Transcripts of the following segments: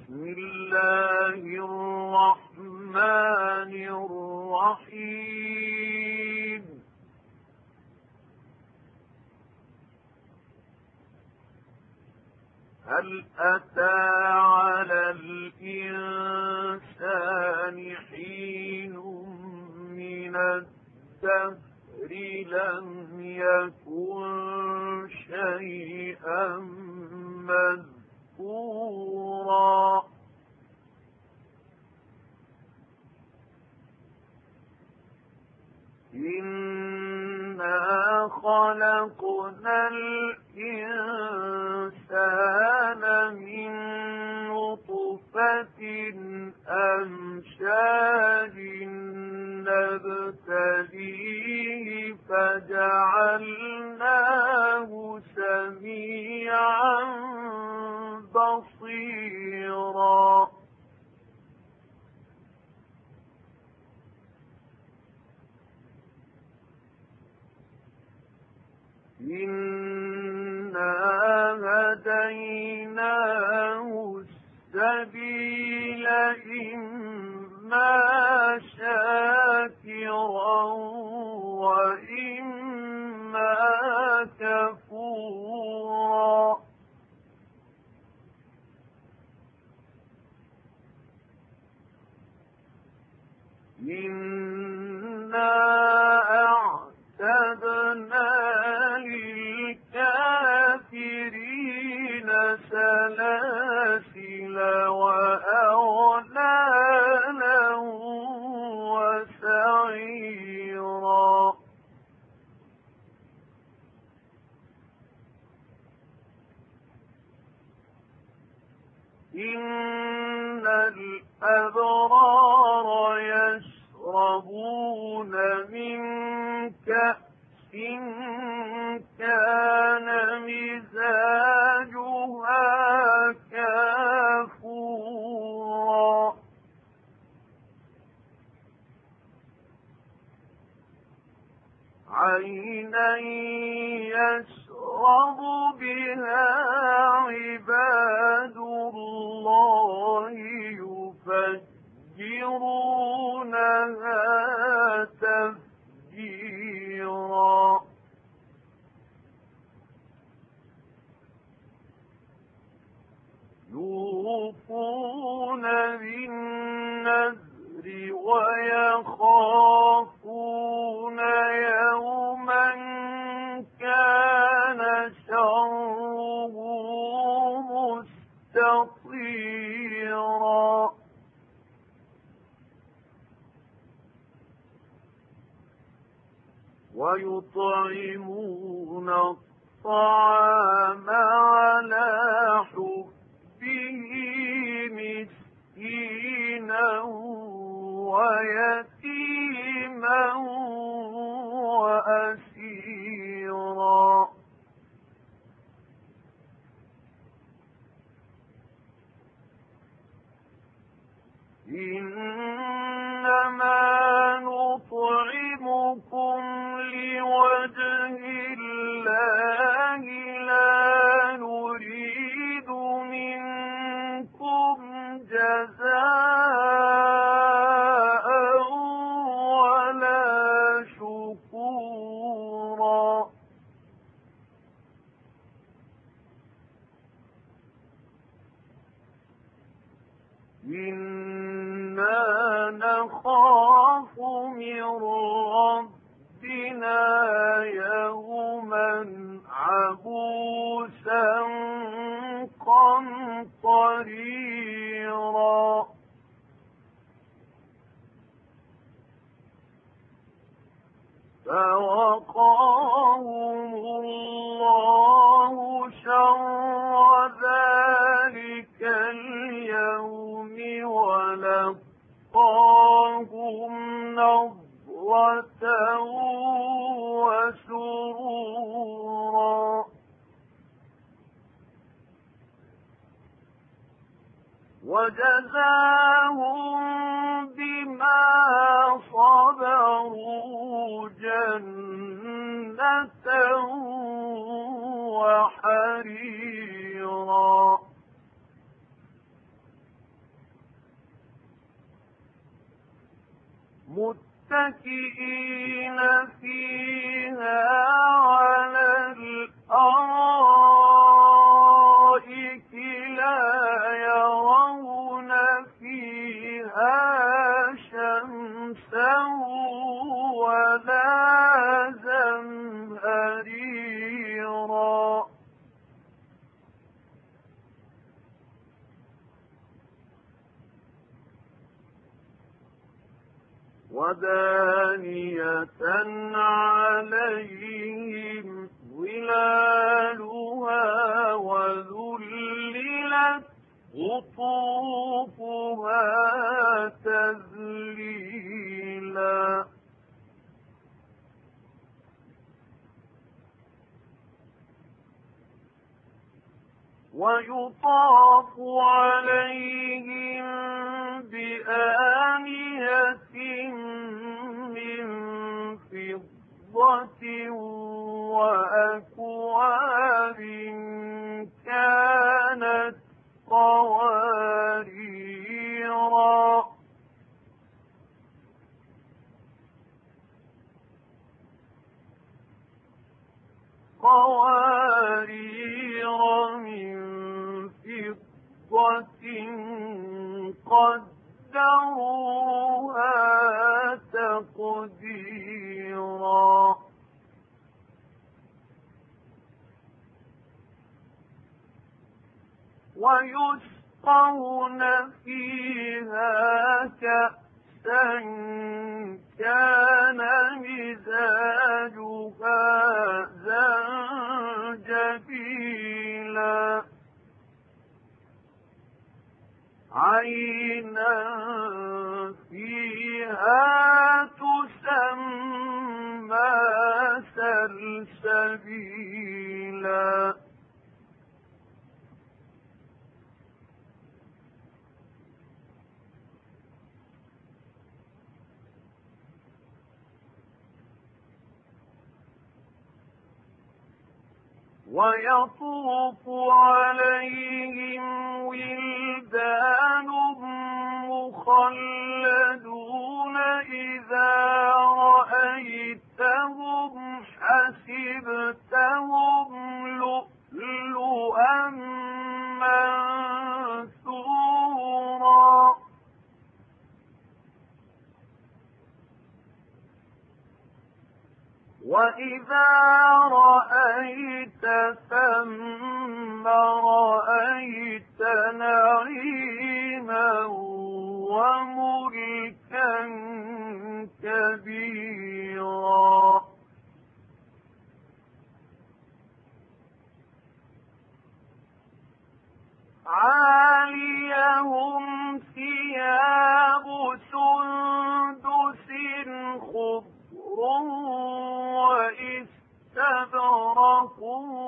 بسم الله الرحمن الرحيم هل أتى على الإنسان حين من الدهر لم يكن شيئا مذكورا إنا خلقنا الإنسان من نطفة أمشاج نبتليه فجعلناه سميعا بصيرا إنا هديناه السبيل إما شاكرا وإما كفورا إنا أعتدنا للكافرين سلاسل وأغلالا وسعيرا إن الأبرار يشربون من كأس كان مزاجها كافورا عينا يشرب بها عباد الله يفجرونها تفجيرا يوفون بالنذر ويخافون يوما كان شره مستطيرا ويطعمون الطعام على حبه مسكينا ويتيما وأسيرا إنما نطعمكم لوجه الله لا نريد منكم جزاء ولا شكورا إنا نخاف من ربنا يوما عبوسا قمطريرا فوقاهم الله شر ذلك اليوم ولقاهم نضرة وسرورا وجزاهم بما صبروا جنة وحريرا متكئين فيها على الأرائك لا يرون فيها شمسا ولا زمهريرا ودانية عليهم ظلالها وذللت قطوفها تذليلا ويطاف عليهم بآنية من فضة وأكواب كانت قوارير من فضة قدروها تقديرا ويسقون فيها كأسا كان مزاجها زنجبيلا عينا فيها تسمى سلسبيلا ويطوف عليهم ولدان مخلدون إذا رأيتهم حسبتهم لؤلؤا منثورا وإذا رأيت ثم رأيت نعيما وملكا كبيرا عاليهم ثياب سندس خضر وإستبرق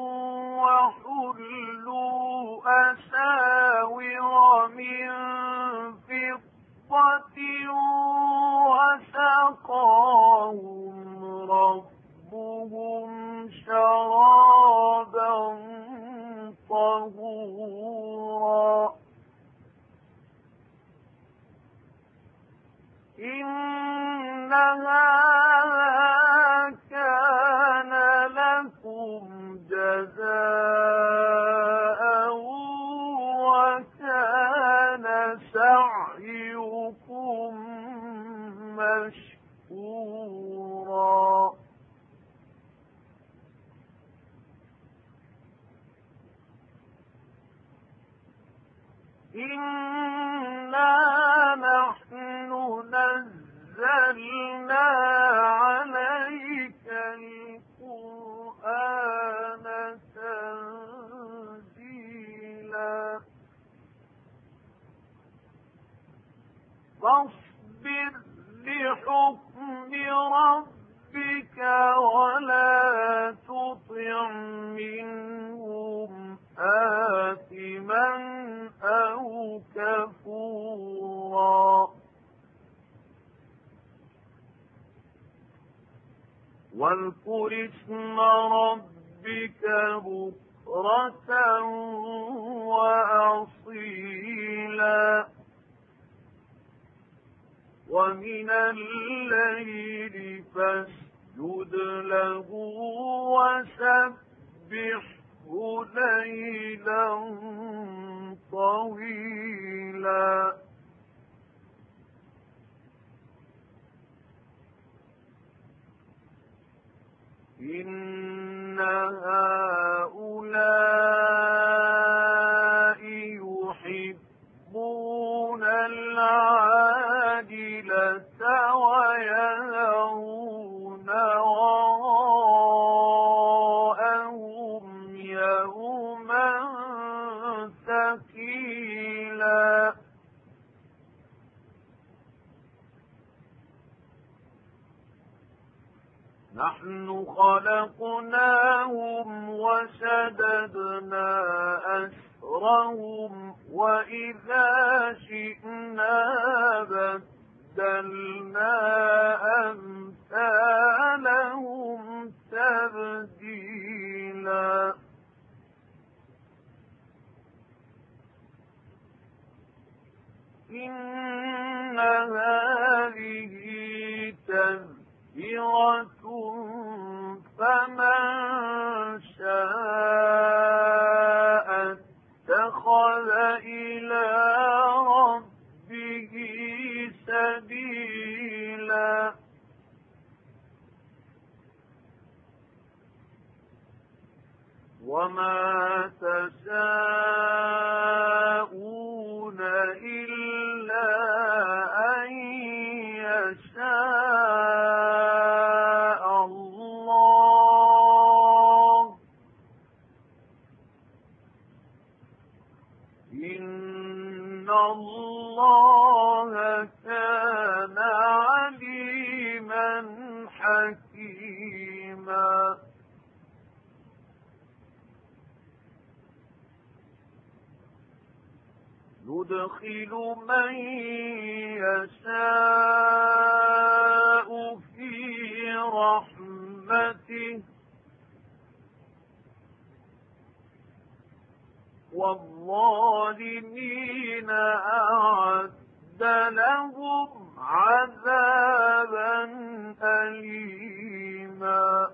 وحلوا أساور من فضة وسقاهم ربهم شرابا طهورا إن هذا كان لكم جزاء وكان سعيكم مشكورا إنا نحن نزلنا عليك القرآن تنزيلا فاصبر لحكم ربك ولا تطع منهم آثما أو كفورا واذكر اسم ربك بكرة وأصيلا ومن الليل فاسجد له وسبحه ليلا طويلا إن هؤلاء يحبون العاجلة ويذرون وراءهم يوما ثقيلا نحن خلقناهم وشددنا أسرهم وإذا شئنا بدلنا أمثالهم تبديلا إن هذه تذكرة فمن شاء اتخذ إلى ربه سبيلا وما تشاءون إلا أن يشاء الله إن الله كان عليما حكيما يدخل من يشاء في رحمته والظالمين أعد لهم عذابا أليما